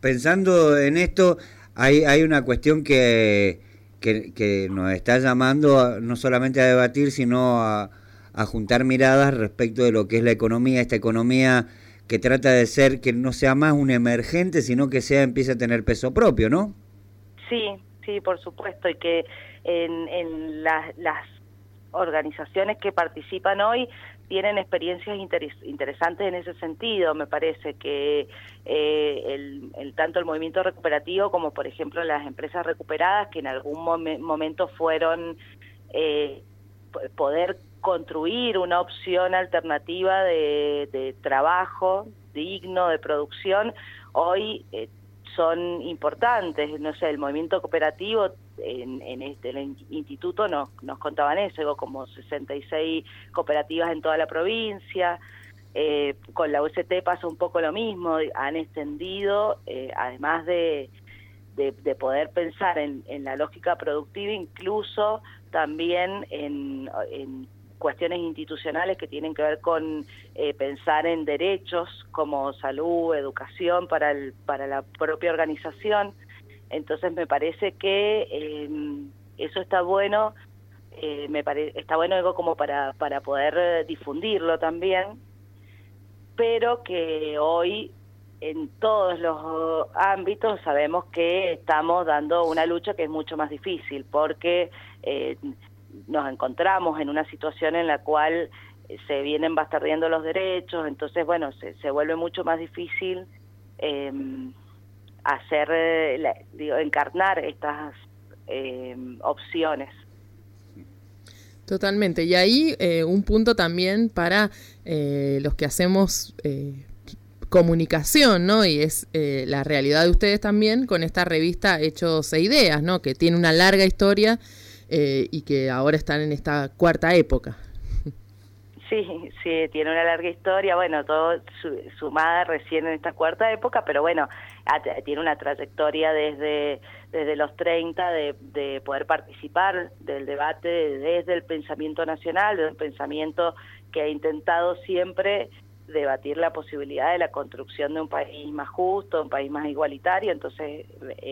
pensando en esto, hay una cuestión que nos está llamando no solamente a debatir, sino a juntar miradas respecto de lo que es la economía, esta economía que trata de ser, que no sea más un emergente, sino que empiece a tener peso propio, ¿no? Sí, sí, por supuesto, y que en las organizaciones que participan hoy tienen experiencias interesantes en ese sentido. Me parece que tanto el movimiento recuperativo como, por ejemplo, las empresas recuperadas, que en algún momento fueron poder construir una opción alternativa de trabajo digno, de producción, hoy son importantes. No sé, el movimiento cooperativo en el instituto nos contaban eso, digo, como 66 cooperativas en toda la provincia. Con la UCT pasa un poco lo mismo, han extendido, además de poder pensar en la lógica productiva, incluso también en cuestiones institucionales que tienen que ver con pensar en derechos como salud, educación para la propia organización. Entonces me parece que eso está bueno, está bueno algo como para poder difundirlo también, pero que hoy en todos los ámbitos sabemos que estamos dando una lucha que es mucho más difícil, porque nos encontramos en una situación en la cual se vienen bastardeando los derechos. Entonces, bueno, se vuelve mucho más difícil encarnar estas opciones. Totalmente. Y ahí un punto también para los que hacemos comunicación, ¿no? Y es la realidad de ustedes también con esta revista Hechos e Ideas, ¿no? Que tiene una larga historia y que ahora están en esta cuarta época. Sí, tiene una larga historia, bueno, todo sumada recién en esta cuarta época, pero bueno, tiene una trayectoria desde los 30 de poder participar del debate desde el pensamiento nacional, desde el pensamiento que ha intentado siempre debatir la posibilidad de la construcción de un país más justo, un país más igualitario. Entonces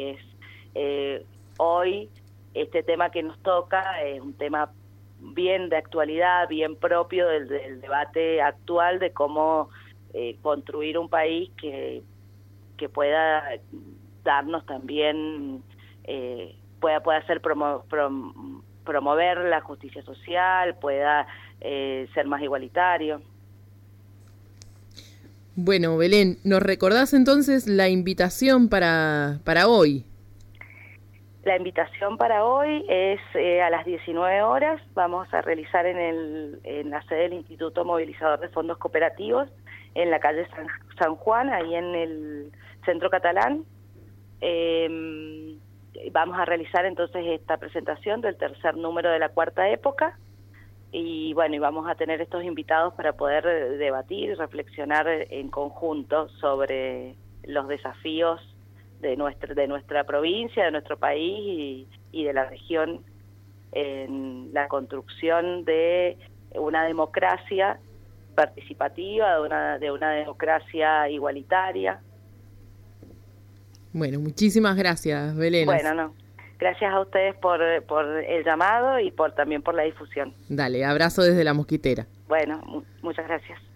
hoy este tema que nos toca es un tema bien de actualidad, bien propio del debate actual de cómo construir un país que pueda darnos también, pueda hacer promover la justicia social, pueda ser más igualitario. Bueno, Belén, ¿nos recordás entonces la invitación para hoy? La invitación para hoy es a las 19 horas. Vamos a realizar en la sede del Instituto Movilizador de Fondos Cooperativos, en la calle San Juan, ahí en el Centro Catalán. Vamos a realizar entonces esta presentación del tercer número de la cuarta época. Y bueno, y vamos a tener estos invitados para poder debatir y reflexionar en conjunto sobre los desafíos de nuestra provincia, de nuestro país y de la región en la construcción de una democracia participativa, de una democracia igualitaria. Bueno, muchísimas gracias, Belén. Bueno, no. Gracias a ustedes por el llamado y también por la difusión. Dale, abrazo desde La Mosquitera. Bueno, muchas gracias.